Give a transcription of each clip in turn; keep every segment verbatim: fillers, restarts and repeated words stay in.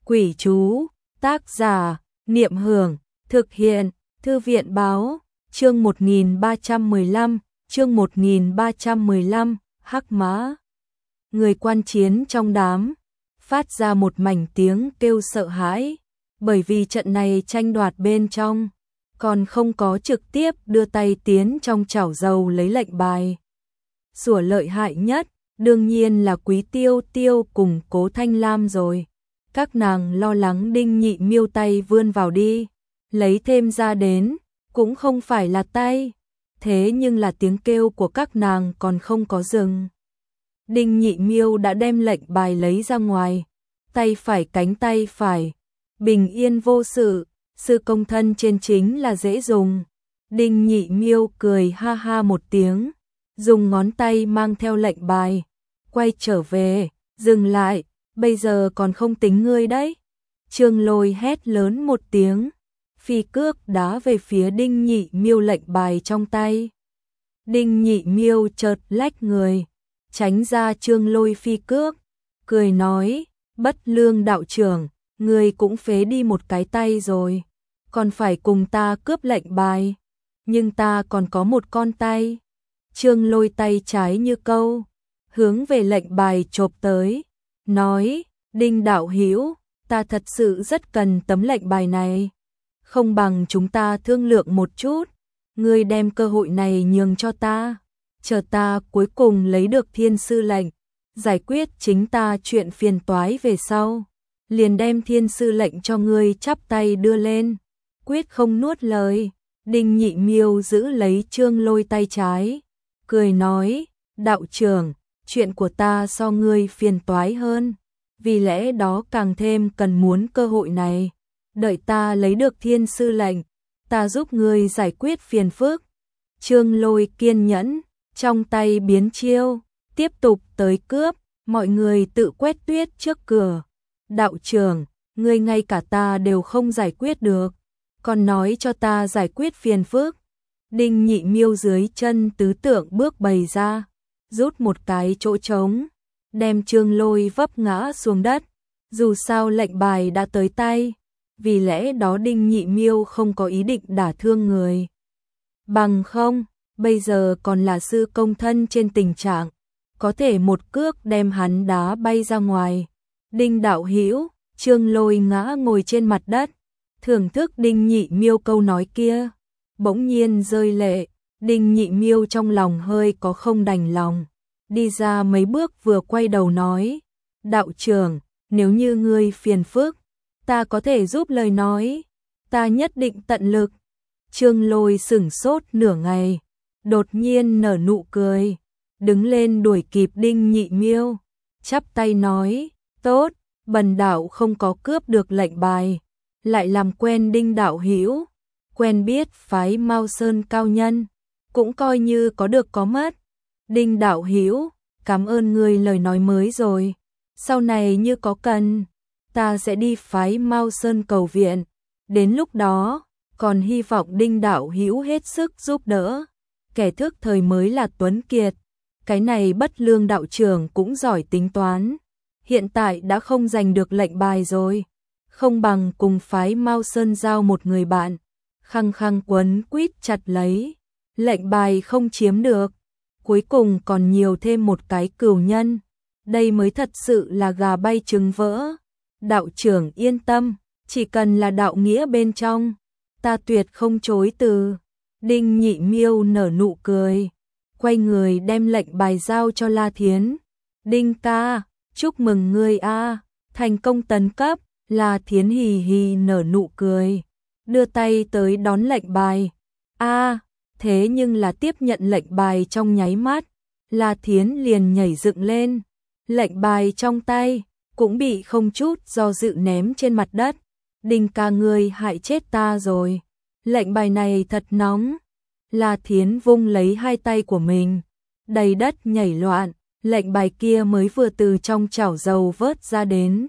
Quỷ chú, tác giả, Niệm Hưởng, thực hiện, Thư viện báo, chương một nghìn ba trăm mười lăm, chương một nghìn ba trăm mười lăm, Hắc Mã. Người quan chiến trong đám, phát ra một mảnh tiếng kêu sợ hãi, bởi vì trận này tranh đoạt bên trong, còn không có trực tiếp đưa tay tiến trong chảo dầu lấy lệnh bài. Sủa lợi hại nhất, đương nhiên là Quý Tiêu Tiêu cùng Cố Thanh Lam rồi. Các nàng lo lắng Đinh Nhị Miêu tay vươn vào đi, lấy thêm ra đến, cũng không phải là tay, thế nhưng là tiếng kêu của các nàng còn không có dừng. Đinh Nhị Miêu đã đem lệnh bài lấy ra ngoài, tay phải cánh tay phải, bình yên vô sự, sư công thân trên chính là dễ dùng. Đinh Nhị Miêu cười ha ha một tiếng, dùng ngón tay mang theo lệnh bài, quay trở về, dừng lại, bây giờ còn không tính ngươi đấy. Trương Lôi hét lớn một tiếng, phi cước đá về phía Đinh Nhị Miêu lệnh bài trong tay. Đinh Nhị Miêu chợt lách người, tránh ra Trương Lôi phi cước, cười nói, Bất Lương đạo trưởng, ngươi cũng phế đi một cái tay rồi, còn phải cùng ta cướp lệnh bài, nhưng ta còn có một con tay. Trương Lôi tay trái như câu, hướng về lệnh bài chộp tới, nói, Đinh đạo hữu, ta thật sự rất cần tấm lệnh bài này, không bằng chúng ta thương lượng một chút, ngươi đem cơ hội này nhường cho ta, chờ ta cuối cùng lấy được thiên sư lệnh, giải quyết chính ta chuyện phiền toái về sau, liền đem thiên sư lệnh cho ngươi chắp tay đưa lên, quyết không nuốt lời. Đinh Nhị Miêu giữ lấy Trương Lôi tay trái, cười nói, đạo trưởng, chuyện của ta so ngươi phiền toái hơn, vì lẽ đó càng thêm cần muốn cơ hội này, đợi ta lấy được thiên sư lệnh, ta giúp ngươi giải quyết phiền phức. Trương Lôi kiên nhẫn, trong tay biến chiêu, tiếp tục tới cướp, mọi người tự quét tuyết trước cửa. Đạo trưởng, ngươi ngay cả ta đều không giải quyết được, còn nói cho ta giải quyết phiền phức. Đinh Nhị Miêu dưới chân tứ tượng bước bày ra, rút một cái chỗ trống, đem Trương Lôi vấp ngã xuống đất. Dù sao lệnh bài đã tới tay, vì lẽ đó Đinh Nhị Miêu không có ý định đả thương người. Bằng không, bây giờ còn là sư công thân trên tình trạng, có thể một cước đem hắn đá bay ra ngoài. Đinh đạo hữu, Trương Lôi ngã ngồi trên mặt đất, thưởng thức Đinh Nhị Miêu câu nói kia, bỗng nhiên rơi lệ. Đinh Nhị Miêu trong lòng hơi có không đành lòng, đi ra mấy bước vừa quay đầu nói, đạo trưởng, nếu như ngươi phiền phức, ta có thể giúp lời nói, ta nhất định tận lực. Trương Lôi sửng sốt nửa ngày, đột nhiên nở nụ cười, đứng lên đuổi kịp Đinh Nhị Miêu, chắp tay nói, tốt, bần đạo không có cướp được lệnh bài, lại làm quen Đinh đạo hữu, quen biết phái Mao Sơn cao nhân, cũng coi như có được có mất. Đinh đạo hữu, cảm ơn người lời nói mới rồi, sau này như có cần, ta sẽ đi phái Mao Sơn cầu viện, đến lúc đó, còn hy vọng Đinh đạo hữu hết sức giúp đỡ. Kẻ thức thời mới là tuấn kiệt, cái này Bất Lương đạo trưởng cũng giỏi tính toán, hiện tại đã không giành được lệnh bài rồi, không bằng cùng phái Mao Sơn giao một người bạn, khăng khăng quấn quýt chặt lấy, lệnh bài không chiếm được, cuối cùng còn nhiều thêm một cái cừu nhân, đây mới thật sự là gà bay trứng vỡ. Đạo trưởng yên tâm, chỉ cần là đạo nghĩa bên trong, ta tuyệt không chối từ. Đinh Nhị Miêu nở nụ cười, quay người đem lệnh bài giao cho La Thiến. Đinh ca, chúc mừng ngươi a, thành công tấn cấp. La Thiến hì hì nở nụ cười, đưa tay tới đón lệnh bài. A, thế nhưng là tiếp nhận lệnh bài trong nháy mắt, La Thiến liền nhảy dựng lên, lệnh bài trong tay cũng bị không chút do dự ném trên mặt đất. Đinh ca ngươi hại chết ta rồi, lệnh bài này thật nóng. La Thiến vung lấy hai tay của mình, đầy đất nhảy loạn, lệnh bài kia mới vừa từ trong chảo dầu vớt ra đến.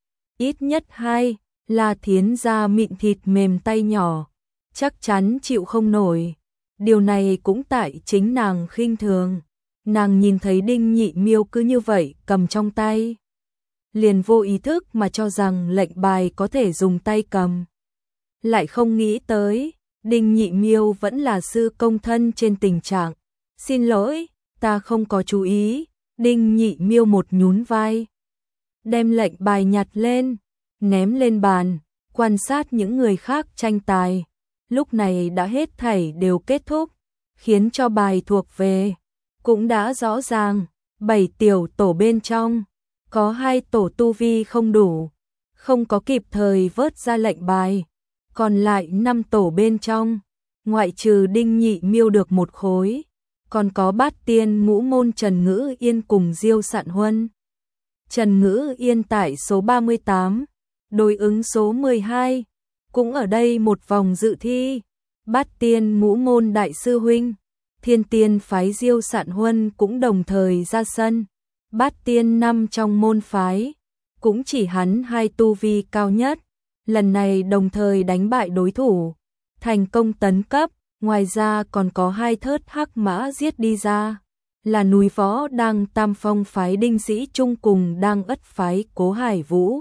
Ít nhất hai, La Thiến da mịn thịt mềm tay nhỏ, chắc chắn chịu không nổi. Điều này cũng tại chính nàng khinh thường. Nàng nhìn thấy Đinh Nhị Miêu cứ như vậy cầm trong tay liền vô ý thức mà cho rằng lệnh bài có thể dùng tay cầm. Lại không nghĩ tới, Đinh Nhị Miêu vẫn là sư công thân trên tình trạng. Xin lỗi, ta không có chú ý. Đinh Nhị Miêu một nhún vai, đem lệnh bài nhặt lên, ném lên bàn, quan sát những người khác tranh tài. Lúc này đã hết thảy đều kết thúc, khiến cho bài thuộc về cũng đã rõ ràng. Bảy tiểu tổ bên trong, có hai tổ tu vi không đủ, không có kịp thời vớt ra lệnh bài. Còn lại năm tổ bên trong, ngoại trừ Đinh Nhị Miêu được một khối, còn có Bát Tiên Ngũ Môn Trần Ngữ Yên cùng Diêu Sạn Huân. Trần Ngữ Yên tại số ba mươi tám, đối ứng số mười hai, cũng ở đây một vòng dự thi. Bát Tiên Ngũ Môn Đại sư huynh, Thiên Tiên phái Diêu Sạn Huân cũng đồng thời ra sân. Bát Tiên năm trong môn phái, cũng chỉ hắn hai tu vi cao nhất, lần này đồng thời đánh bại đối thủ, thành công tấn cấp. Ngoài ra còn có hai thớt hắc mã giết đi ra, là núi võ đang Tam Phong phái Đinh Sĩ Trung cùng đang Ất phái Cố Hải Vũ.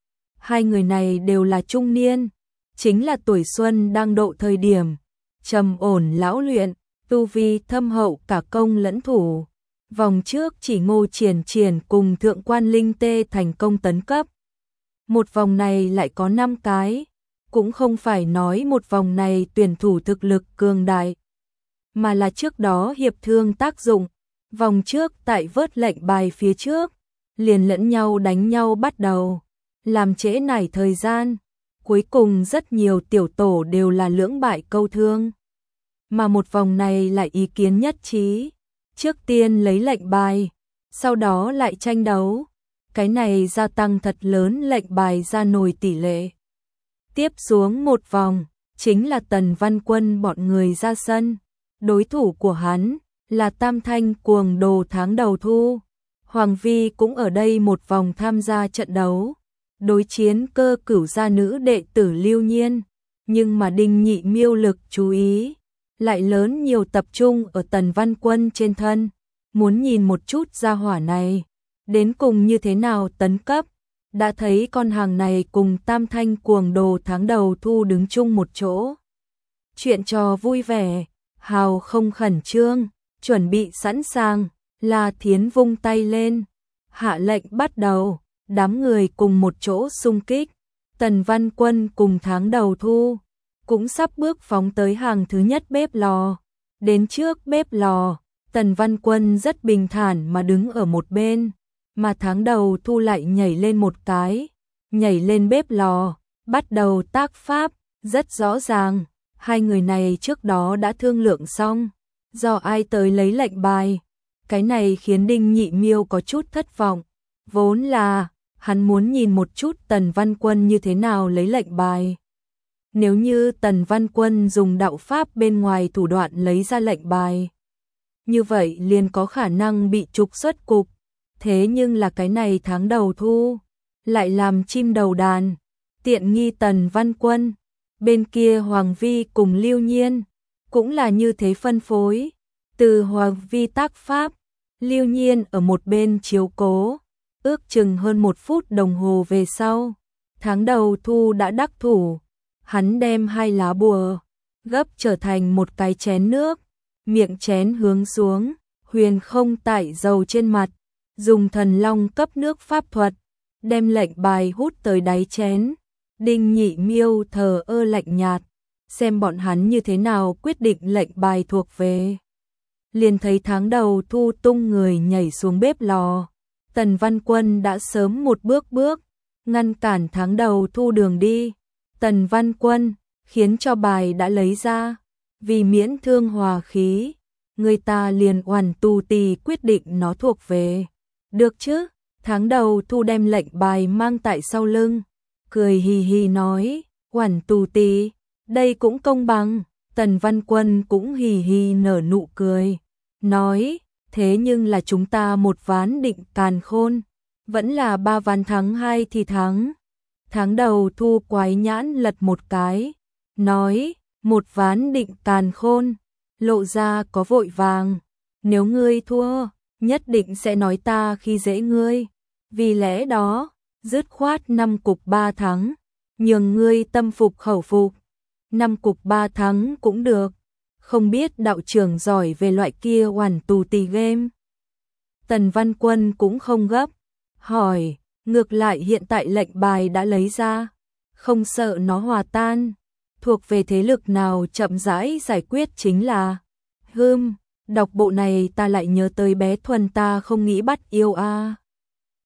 Hai người này đều là trung niên, chính là tuổi xuân đang độ thời điểm, trầm ổn lão luyện, tu vi thâm hậu cả công lẫn thủ. Vòng trước chỉ Ngô Triển Triển cùng Thượng Quan Linh Tê thành công tấn cấp. Một vòng này lại có năm cái. Cũng không phải nói một vòng này tuyển thủ thực lực cường đại, mà là trước đó hiệp thương tác dụng. Vòng trước tại vớt lệnh bài phía trước, liền lẫn nhau đánh nhau bắt đầu, làm trễ nải thời gian. Cuối cùng rất nhiều tiểu tổ đều là lưỡng bại câu thương. Mà một vòng này lại ý kiến nhất trí, trước tiên lấy lệnh bài, sau đó lại tranh đấu. Cái này gia tăng thật lớn lệnh bài ra nồi tỷ lệ. Tiếp xuống một vòng, chính là Tần Văn Quân bọn người ra sân. Đối thủ của hắn là Tam Thanh Cuồng Đồ tháng đầu thu. Hoàng Vi cũng ở đây một vòng tham gia trận đấu, đối chiến Cơ Cửu gia nữ đệ tử Lưu Nhiên. Nhưng mà Đinh Nhị Miêu lực chú ý lại lớn nhiều tập trung ở Tần Văn Quân trên thân, muốn nhìn một chút gia hỏa này đến cùng như thế nào tấn cấp. Đã thấy con hàng này cùng Tam Thanh Cuồng Đồ tháng đầu thu đứng chung một chỗ. Chuyện trò vui vẻ, hào không khẩn trương, chuẩn bị sẵn sàng. La Thiến vung tay lên, hạ lệnh bắt đầu, đám người cùng một chỗ xung kích. Tần Văn Quân cùng tháng đầu thu, cũng sắp bước phóng tới hàng thứ nhất bếp lò. Đến trước bếp lò, Tần Văn Quân rất bình thản mà đứng ở một bên. Mà tháng đầu thu lại nhảy lên một cái, nhảy lên bếp lò, bắt đầu tác pháp. Rất rõ ràng, hai người này trước đó đã thương lượng xong, do ai tới lấy lệnh bài. Cái này khiến Đinh Nhị Miêu có chút thất vọng. Vốn là, hắn muốn nhìn một chút Tần Văn Quân như thế nào lấy lệnh bài. Nếu như Tần Văn Quân dùng đạo pháp bên ngoài thủ đoạn lấy ra lệnh bài, như vậy liền có khả năng bị trục xuất cục. Thế nhưng là cái này tháng đầu thu, lại làm chim đầu đàn, tiện nghi Tần Văn Quân. Bên kia Hoàng Vi cùng Lưu Nhiên, cũng là như thế phân phối. Từ Hoàng Vi tác pháp, Lưu Nhiên ở một bên chiếu cố. Ước chừng hơn một phút đồng hồ về sau, tháng đầu thu đã đắc thủ. Hắn đem hai lá bùa, gấp trở thành một cái chén nước. Miệng chén hướng xuống, huyền không tải dầu trên mặt. Dùng thần long cấp nước pháp thuật, đem lệnh bài hút tới đáy chén. Đinh Nhị Miêu thờ ơ lạnh nhạt, xem bọn hắn như thế nào quyết định lệnh bài thuộc về. Liền thấy tháng đầu thu tung người nhảy xuống bếp lò. Tần Văn Quân đã sớm một bước bước, ngăn cản tháng đầu thu đường đi. Tần Văn Quân, khiến cho bài đã lấy ra, vì miễn thương hòa khí, người ta liền oằn tu tì quyết định nó thuộc về. Được chứ, tháng đầu thu đem lệnh bài mang tại sau lưng, cười hì hì nói, oằn tu tì, đây cũng công bằng. Tần Văn Quân cũng hì hì nở nụ cười, nói, thế nhưng là chúng ta một ván định càn khôn, vẫn là ba ván thắng hai thì thắng. Tháng đầu thu quái nhãn lật một cái, nói, một ván định càn khôn, lộ ra có vội vàng, nếu ngươi thua, nhất định sẽ nói ta khi dễ ngươi, vì lẽ đó, Dứt khoát năm cục ba thắng, nhường ngươi tâm phục khẩu phục. Năm cục ba thắng cũng được, không biết đạo trưởng giỏi về loại kia hoàn tù tì game. Tần Văn Quân cũng không gấp, hỏi, ngược lại hiện tại lệnh bài đã lấy ra, không sợ nó hòa tan, thuộc về thế lực nào chậm rãi giải quyết chính là. Hừm, đọc bộ này ta lại nhớ tới bé Thuần ta không nghĩ bắt yêu a.